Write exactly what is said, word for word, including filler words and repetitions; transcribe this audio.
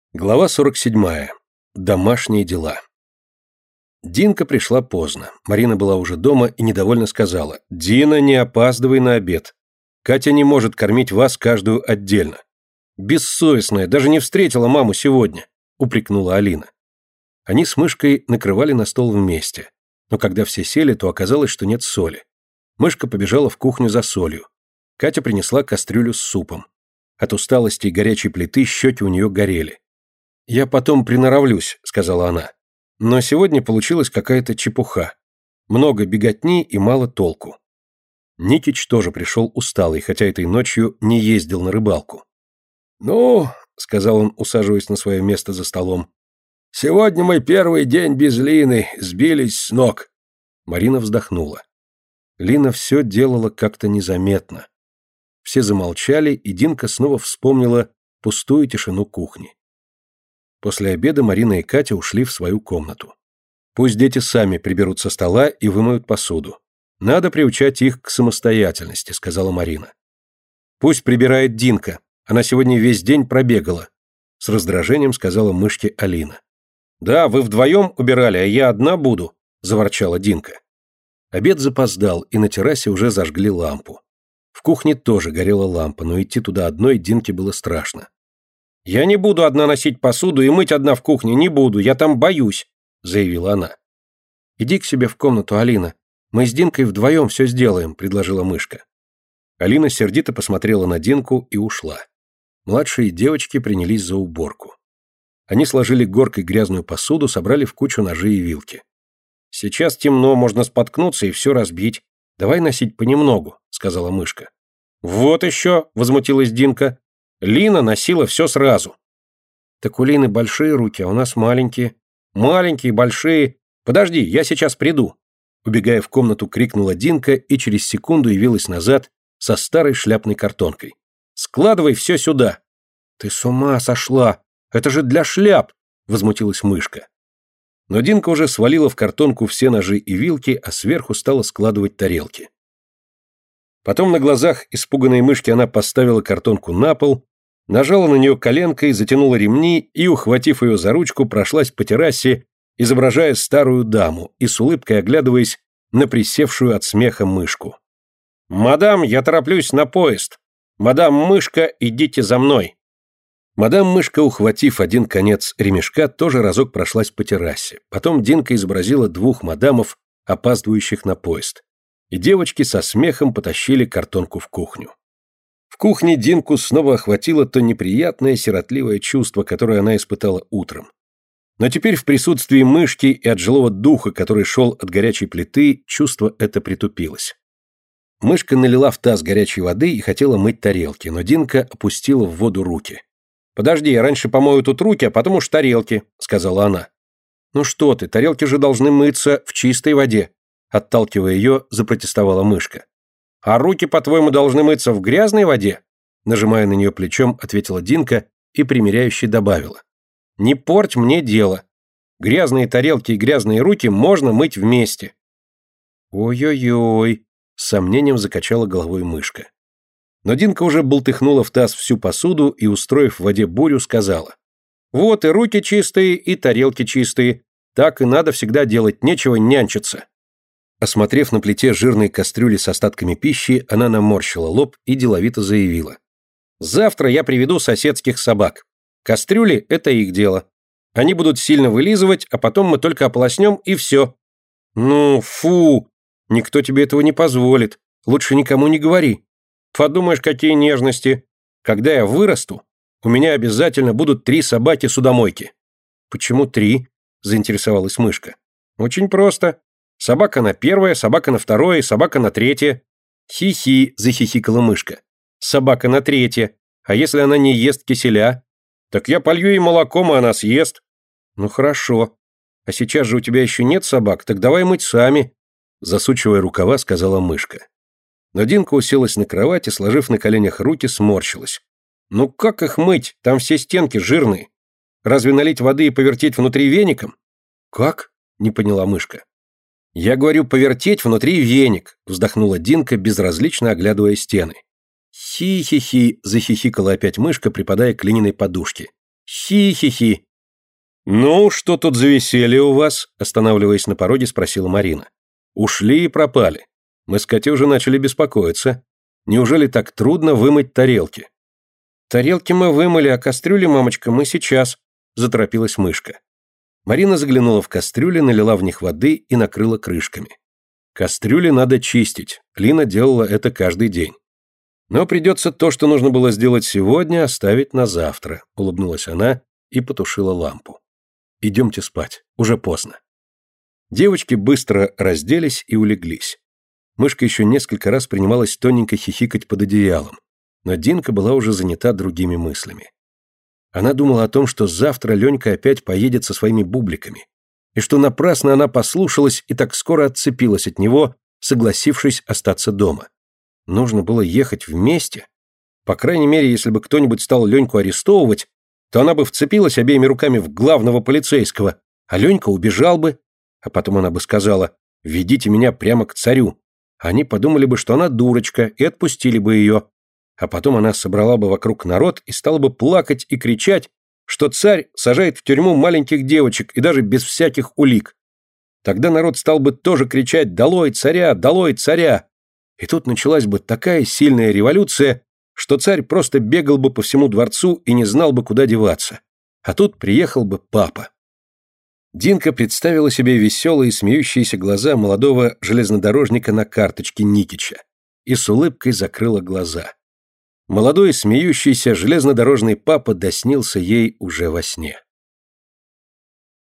Глава сорок седьмая. Домашние дела. Динка пришла поздно. Марина была уже дома и недовольно сказала: «Дина, не опаздывай на обед. Катя не может кормить вас каждую отдельно». «Бессовестная, даже не встретила маму сегодня», — упрекнула Алина. Они с Мышкой накрывали на стол вместе, но когда все сели, то оказалось, что нет соли. Мышка побежала в кухню за солью. Катя принесла кастрюлю с супом. От усталости и горячей плиты щеки у нее горели. «Я потом приноровлюсь», — сказала она. «Но сегодня получилась какая-то чепуха. Много беготни и мало толку». Никич тоже пришел усталый, хотя этой ночью не ездил на рыбалку. «Ну», — сказал он, усаживаясь на свое место за столом, — «сегодня мой первый день без Лины, сбились с ног». Марина вздохнула. Лина все делала как-то незаметно. Все замолчали, и Динка снова вспомнила пустую тишину кухни. После обеда Марина и Катя ушли в свою комнату. Пусть дети сами приберут со стола и вымоют посуду. Надо приучать их к самостоятельности, сказала Марина. Пусть прибирает Динка, она сегодня весь день пробегала, с раздражением сказала Мышке Алина. Да, вы вдвоем убирали, а я одна буду, заворчала Динка. Обед запоздал, и на террасе уже зажгли лампу. В кухне тоже горела лампа, но идти туда одной Динке было страшно. «Я не буду одна носить посуду и мыть одна в кухне, не буду, я там боюсь», — заявила она. «Иди к себе в комнату, Алина, мы с Динкой вдвоем все сделаем», — предложила Мышка. Алина сердито посмотрела на Динку и ушла. Младшие девочки принялись за уборку. Они сложили горкой грязную посуду, собрали в кучу ножи и вилки. «Сейчас темно, можно споткнуться и все разбить. Давай носить понемногу», — сказала Мышка. «Вот еще», — возмутилась Динка. Лина носила все сразу. Так у Лины большие руки, а у нас маленькие. Маленькие, большие. Подожди, я сейчас приду. Убегая в комнату, крикнула Динка и через секунду явилась назад со старой шляпной картонкой. Складывай все сюда. Ты с ума сошла. Это же для шляп, возмутилась Мышка. Но Динка уже свалила в картонку все ножи и вилки, а сверху стала складывать тарелки. Потом на глазах испуганной Мышки она поставила картонку на пол, нажала на нее коленкой, затянула ремни и, ухватив ее за ручку, прошлась по террасе, изображая старую даму и с улыбкой оглядываясь на присевшую от смеха Мышку. «Мадам, я тороплюсь на поезд. Мадам Мышка, идите за мной». Мадам Мышка, ухватив один конец ремешка, тоже разок прошлась по террасе. Потом Динка изобразила двух мадамов, опаздывающих на поезд. И девочки со смехом потащили картонку в кухню. В кухне Динку снова охватило то неприятное сиротливое чувство, которое она испытала утром. Но теперь в присутствии Мышки и от жилого духа, который шел от горячей плиты, чувство это притупилось. Мышка налила в таз горячей воды и хотела мыть тарелки, но Динка опустила в воду руки. «Подожди, я раньше помою тут руки, а потом уж тарелки», — сказала она. «Ну что ты, тарелки же должны мыться в чистой воде», — отталкивая ее, запротестовала Мышка. «А руки, по-твоему, должны мыться в грязной воде?» Нажимая на нее плечом, ответила Динка и примиряюще добавила. «Не порть мне дело. Грязные тарелки и грязные руки можно мыть вместе». «Ой-ой-ой», — с сомнением закачала головой Мышка. Но Динка уже болтыхнула в таз всю посуду и, устроив в воде бурю, сказала. «Вот и руки чистые, и тарелки чистые. Так и надо всегда делать, нечего нянчиться». Осмотрев на плите жирные кастрюли с остатками пищи, она наморщила лоб и деловито заявила. «Завтра я приведу соседских собак. Кастрюли – это их дело. Они будут сильно вылизывать, а потом мы только ополоснем и все». «Ну, фу! Никто тебе этого не позволит. Лучше никому не говори. Подумаешь, какие нежности. Когда я вырасту, у меня обязательно будут три собаки-судомойки». «Почему три?» – заинтересовалась Мышка. «Очень просто. Собака на первое, собака на второе, собака на третье». «Хи-хи», – захихикала Мышка. «Собака на третье. А если она не ест киселя?» «Так я полью ей молоком, и она съест». «Ну хорошо. А сейчас же у тебя еще нет собак, так давай мыть сами», – засучивая рукава, сказала Мышка. Но Динка уселась на кровати, сложив на коленях руки, сморщилась. «Ну как их мыть? Там все стенки жирные. Разве налить воды и повертеть внутри веником?» «Как?» – не поняла Мышка. «Я говорю, повертеть внутри веник», – вздохнула Динка, безразлично оглядывая стены. «Хи-хи-хи», – захихикала опять Мышка, припадая к Лининой подушке. Хи-хи-хи. Ну, что тут за веселье у вас? Останавливаясь на пороге, спросила Марина. Ушли и пропали. Мы с Катей уже начали беспокоиться. Неужели так трудно вымыть тарелки? Тарелки мы вымыли, а кастрюли, мамочка, мы сейчас, заторопилась мышка. Марина заглянула в кастрюли, налила в них воды и накрыла крышками. Кастрюли надо чистить. Лина делала это каждый день. Но придется то, что нужно было сделать сегодня, оставить на завтра, улыбнулась она и потушила лампу. Идемте спать, уже поздно. Девочки быстро разделись и улеглись. Мышка еще несколько раз принималась тоненько хихикать под одеялом, но Динка была уже занята другими мыслями. Она думала о том, что завтра Ленька опять поедет со своими бубликами, и что напрасно она послушалась и так скоро отцепилась от него, согласившись остаться дома. Нужно было ехать вместе. По крайней мере, если бы кто-нибудь стал Леньку арестовывать, то она бы вцепилась обеими руками в главного полицейского, а Ленька убежал бы, а потом она бы сказала: «Ведите меня прямо к царю». Они подумали бы, что она дурочка, и отпустили бы ее. А потом она собрала бы вокруг народ и стала бы плакать и кричать, что царь сажает в тюрьму маленьких девочек и даже без всяких улик. Тогда народ стал бы тоже кричать: «Долой царя! Долой царя!» И тут началась бы такая сильная революция, что царь просто бегал бы по всему дворцу и не знал бы, куда деваться. А тут приехал бы папа. Динка представила себе веселые смеющиеся глаза молодого железнодорожника на карточке Никича и с улыбкой закрыла глаза. Молодой смеющийся железнодорожный папа доснился ей уже во сне.